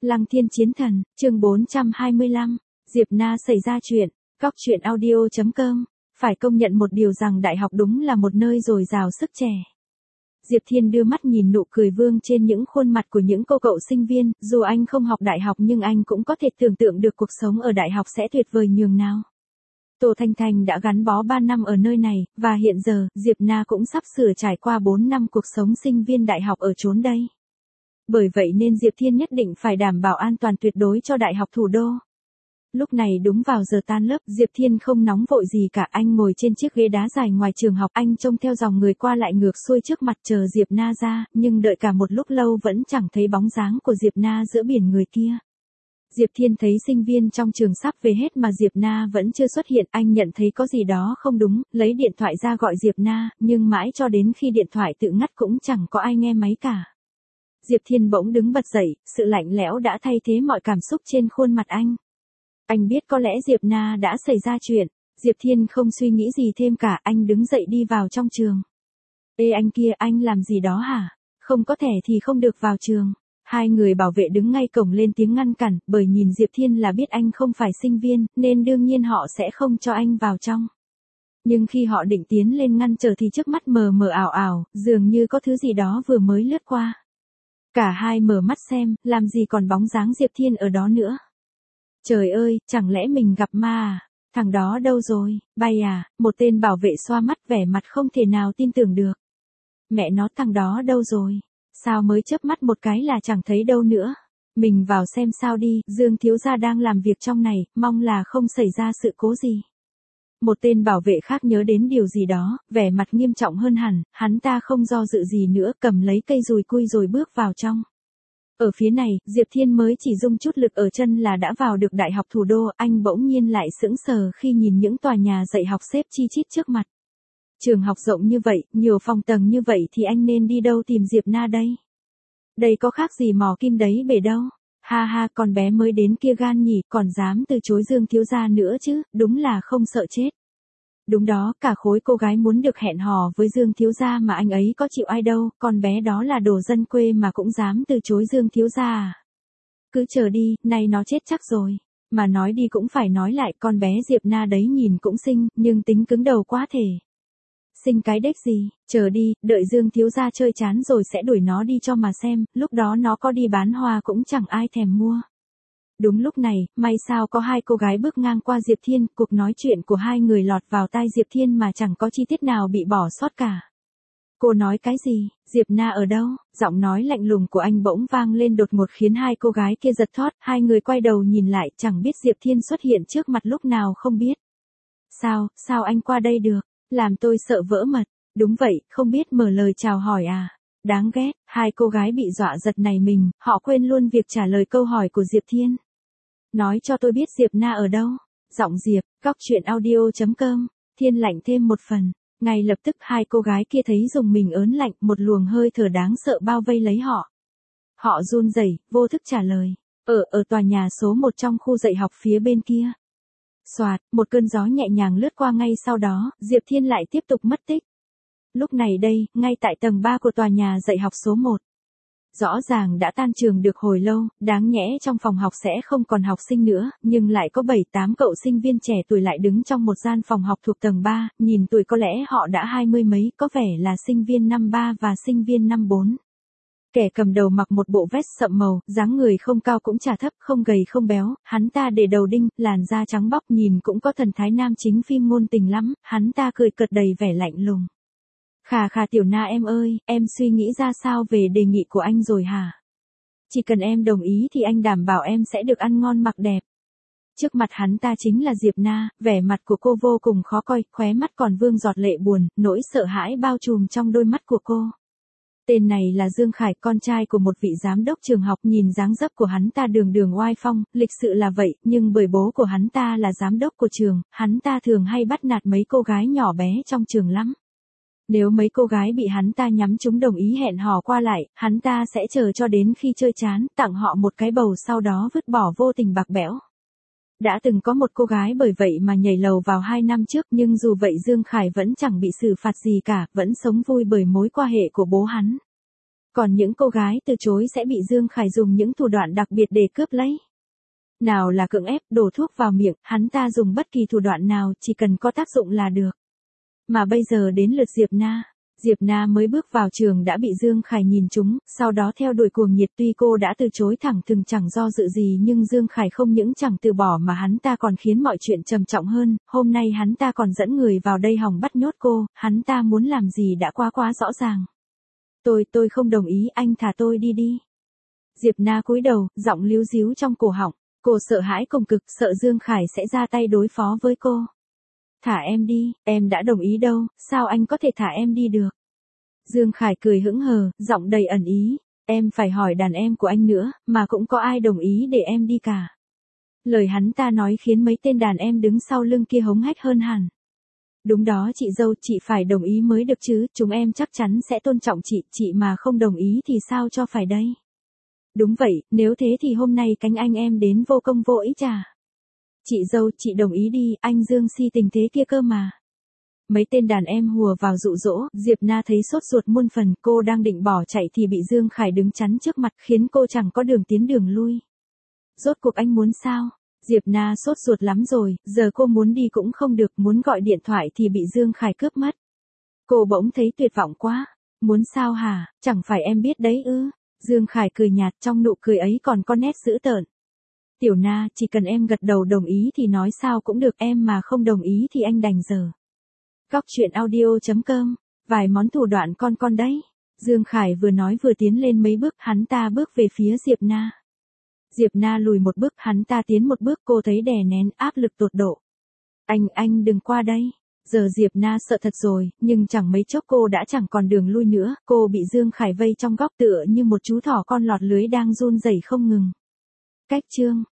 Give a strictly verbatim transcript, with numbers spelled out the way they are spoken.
Lăng Thiên Chiến Thần, chương bốn trăm hai mươi lăm, Diệp Na xảy ra chuyện, góc truyện audio chấm com, phải công nhận một điều rằng đại học đúng là một nơi dồi dào sức trẻ. Diệp Thiên đưa mắt nhìn nụ cười vương trên những khuôn mặt của những cô cậu sinh viên, dù anh không học đại học nhưng anh cũng có thể tưởng tượng được cuộc sống ở đại học sẽ tuyệt vời nhường nào. Tô Thanh Thanh đã gắn bó ba năm ở nơi này, và hiện giờ, Diệp Na cũng sắp sửa trải qua bốn năm cuộc sống sinh viên đại học ở chốn đây. Bởi vậy nên Diệp Thiên nhất định phải đảm bảo an toàn tuyệt đối cho đại học thủ đô. Lúc này đúng vào giờ tan lớp, Diệp Thiên không nóng vội gì cả, anh ngồi trên chiếc ghế đá dài ngoài trường học, anh trông theo dòng người qua lại ngược xuôi trước mặt chờ Diệp Na ra, nhưng đợi cả một lúc lâu vẫn chẳng thấy bóng dáng của Diệp Na giữa biển người kia. Diệp Thiên thấy sinh viên trong trường sắp về hết mà Diệp Na vẫn chưa xuất hiện, anh nhận thấy có gì đó không đúng, lấy điện thoại ra gọi Diệp Na, nhưng mãi cho đến khi điện thoại tự ngắt cũng chẳng có ai nghe máy cả. Diệp Thiên bỗng đứng bật dậy, sự lạnh lẽo đã thay thế mọi cảm xúc trên khuôn mặt anh. Anh biết có lẽ Diệp Na đã xảy ra chuyện. Diệp Thiên không suy nghĩ gì thêm cả, anh đứng dậy đi vào trong trường. Ê anh kia, anh làm gì đó hả? Không có thẻ thì không được vào trường. Hai người bảo vệ đứng ngay cổng lên tiếng ngăn cản, bởi nhìn Diệp Thiên là biết anh không phải sinh viên, nên đương nhiên họ sẽ không cho anh vào trong. Nhưng khi họ định tiến lên ngăn trở thì trước mắt mờ mờ ảo ảo, dường như có thứ gì đó vừa mới lướt qua. Cả hai mở mắt xem, làm gì còn bóng dáng Diệp Thiên ở đó nữa. Trời ơi, chẳng lẽ mình gặp ma à? Thằng đó đâu rồi, bay à? Một tên bảo vệ xoa mắt vẻ mặt không thể nào tin tưởng được. Mẹ nó, thằng đó đâu rồi? Sao mới chớp mắt một cái là chẳng thấy đâu nữa? Mình vào xem sao đi, Dương thiếu gia đang làm việc trong này, mong là không xảy ra sự cố gì. Một tên bảo vệ khác nhớ đến điều gì đó, vẻ mặt nghiêm trọng hơn hẳn, hắn ta không do dự gì nữa, cầm lấy cây dùi cui rồi bước vào trong. Ở phía này, Diệp Thiên mới chỉ dùng chút lực ở chân là đã vào được đại học thủ đô, anh bỗng nhiên lại sững sờ khi nhìn những tòa nhà dạy học xếp chi chít trước mặt. Trường học rộng như vậy, nhiều phòng tầng như vậy thì anh nên đi đâu tìm Diệp Na đây? Đây có khác gì mò kim đáy bể đâu. Ha ha, con bé mới đến kia gan nhỉ, còn dám từ chối Dương thiếu gia nữa chứ, đúng là không sợ chết. Đúng đó, cả khối cô gái muốn được hẹn hò với Dương thiếu gia mà anh ấy có chịu ai đâu, con bé đó là đồ dân quê mà cũng dám từ chối Dương thiếu gia à. Cứ chờ đi, nay nó chết chắc rồi. Mà nói đi cũng phải nói lại, con bé Diệp Na đấy nhìn cũng xinh, nhưng tính cứng đầu quá thể. Xinh cái đếch gì, chờ đi, đợi Dương thiếu gia chơi chán rồi sẽ đuổi nó đi cho mà xem, lúc đó nó có đi bán hoa cũng chẳng ai thèm mua. Đúng lúc này, may sao có hai cô gái bước ngang qua Diệp Thiên, cuộc nói chuyện của hai người lọt vào tai Diệp Thiên mà chẳng có chi tiết nào bị bỏ sót cả. Cô nói cái gì, Diệp Na ở đâu? Giọng nói lạnh lùng của anh bỗng vang lên đột ngột khiến hai cô gái kia giật thót, hai người quay đầu nhìn lại, chẳng biết Diệp Thiên xuất hiện trước mặt lúc nào không biết. Sao, sao anh qua đây được? Làm tôi sợ vỡ mật. Đúng vậy, không biết mở lời chào hỏi à? Đáng ghét, hai cô gái bị dọa giật này mình, họ quên luôn việc trả lời câu hỏi của Diệp Thiên. Nói cho tôi biết Diệp Na ở đâu? Giọng Diệp, góc truyện audio chấm com, Thiên lạnh thêm một phần. Ngay lập tức hai cô gái kia thấy dùng mình ớn lạnh, một luồng hơi thở đáng sợ bao vây lấy họ. Họ run rẩy, vô thức trả lời. Ở, ở tòa nhà số một trong khu dạy học phía bên kia. Soạt, một cơn gió nhẹ nhàng lướt qua ngay sau đó, Diệp Thiên lại tiếp tục mất tích. Lúc này đây, ngay tại tầng ba của tòa nhà dạy học số một. Rõ ràng đã tan trường được hồi lâu, đáng nhẽ trong phòng học sẽ không còn học sinh nữa, nhưng lại có bảy tám cậu sinh viên trẻ tuổi lại đứng trong một gian phòng học thuộc tầng ba, nhìn tuổi có lẽ họ đã hai mươi mấy, có vẻ là sinh viên năm ba và sinh viên năm bốn. Kẻ cầm đầu mặc một bộ vest sậm màu, dáng người không cao cũng chả thấp, không gầy không béo, hắn ta để đầu đinh, làn da trắng bóc nhìn cũng có thần thái nam chính phim ngôn tình lắm, hắn ta cười cợt đầy vẻ lạnh lùng. Khà khà tiểu Na em ơi, em suy nghĩ ra sao về đề nghị của anh rồi hả? Chỉ cần em đồng ý thì anh đảm bảo em sẽ được ăn ngon mặc đẹp. Trước mặt hắn ta chính là Diệp Na, vẻ mặt của cô vô cùng khó coi, khóe mắt còn vương giọt lệ buồn, nỗi sợ hãi bao trùm trong đôi mắt của cô. Tên này là Dương Khải, con trai của một vị giám đốc trường học, nhìn dáng dấp của hắn ta đường đường oai phong, lịch sự là vậy, nhưng bởi bố của hắn ta là giám đốc của trường, hắn ta thường hay bắt nạt mấy cô gái nhỏ bé trong trường lắm. Nếu mấy cô gái bị hắn ta nhắm trúng đồng ý hẹn hò qua lại, hắn ta sẽ chờ cho đến khi chơi chán, tặng họ một cái bầu sau đó vứt bỏ vô tình bạc bẽo. Đã từng có một cô gái bởi vậy mà nhảy lầu vào hai năm trước, nhưng dù vậy Dương Khải vẫn chẳng bị xử phạt gì cả, vẫn sống vui bởi mối quan hệ của bố hắn. Còn những cô gái từ chối sẽ bị Dương Khải dùng những thủ đoạn đặc biệt để cướp lấy. Nào là cưỡng ép, đổ thuốc vào miệng, hắn ta dùng bất kỳ thủ đoạn nào chỉ cần có tác dụng là được. Mà bây giờ đến lượt Diệp Na. Diệp Na mới bước vào trường đã bị Dương Khải nhìn trúng, sau đó theo đuổi cuồng nhiệt, tuy cô đã từ chối thẳng thừng chẳng do dự gì nhưng Dương Khải không những chẳng từ bỏ mà hắn ta còn khiến mọi chuyện trầm trọng hơn, hôm nay hắn ta còn dẫn người vào đây hòng bắt nhốt cô, hắn ta muốn làm gì đã quá quá rõ ràng. Tôi, tôi không đồng ý, anh thả tôi đi đi. Diệp Na cúi đầu, giọng líu díu trong cổ họng, cô sợ hãi cùng cực, sợ Dương Khải sẽ ra tay đối phó với cô. Thả em đi, em đã đồng ý đâu, sao anh có thể thả em đi được? Dương Khải cười hững hờ, giọng đầy ẩn ý, em phải hỏi đàn em của anh nữa, mà cũng có ai đồng ý để em đi cả. Lời hắn ta nói khiến mấy tên đàn em đứng sau lưng kia hống hách hơn hẳn. Đúng đó chị dâu, chị phải đồng ý mới được chứ, chúng em chắc chắn sẽ tôn trọng chị, chị mà không đồng ý thì sao cho phải đây? Đúng vậy, nếu thế thì hôm nay cánh anh em đến vô công vô ích chả. Chị dâu, chị đồng ý đi, anh Dương si tình thế kia cơ mà. Mấy tên đàn em hùa vào dụ dỗ, Diệp Na thấy sốt ruột muôn phần, cô đang định bỏ chạy thì bị Dương Khải đứng chắn trước mặt khiến cô chẳng có đường tiến đường lui. Rốt cuộc anh muốn sao? Diệp Na sốt ruột lắm rồi, giờ cô muốn đi cũng không được, muốn gọi điện thoại thì bị Dương Khải cướp mất. Cô bỗng thấy tuyệt vọng quá. Muốn sao hả, chẳng phải em biết đấy ư? Dương Khải cười nhạt, trong nụ cười ấy còn có nét dữ tợn. Tiểu Na, chỉ cần em gật đầu đồng ý thì nói sao cũng được, em mà không đồng ý thì anh đành giờ. Góc truyện audio chấm com, vài món thủ đoạn con con đấy. Dương Khải vừa nói vừa tiến lên mấy bước, hắn ta bước về phía Diệp Na. Diệp Na lùi một bước, hắn ta tiến một bước, cô thấy đè nén áp lực tột độ. Anh, anh đừng qua đây. Giờ Diệp Na sợ thật rồi, nhưng chẳng mấy chốc cô đã chẳng còn đường lui nữa, cô bị Dương Khải vây trong góc tựa như một chú thỏ con lọt lưới đang run rẩy không ngừng. Cách chương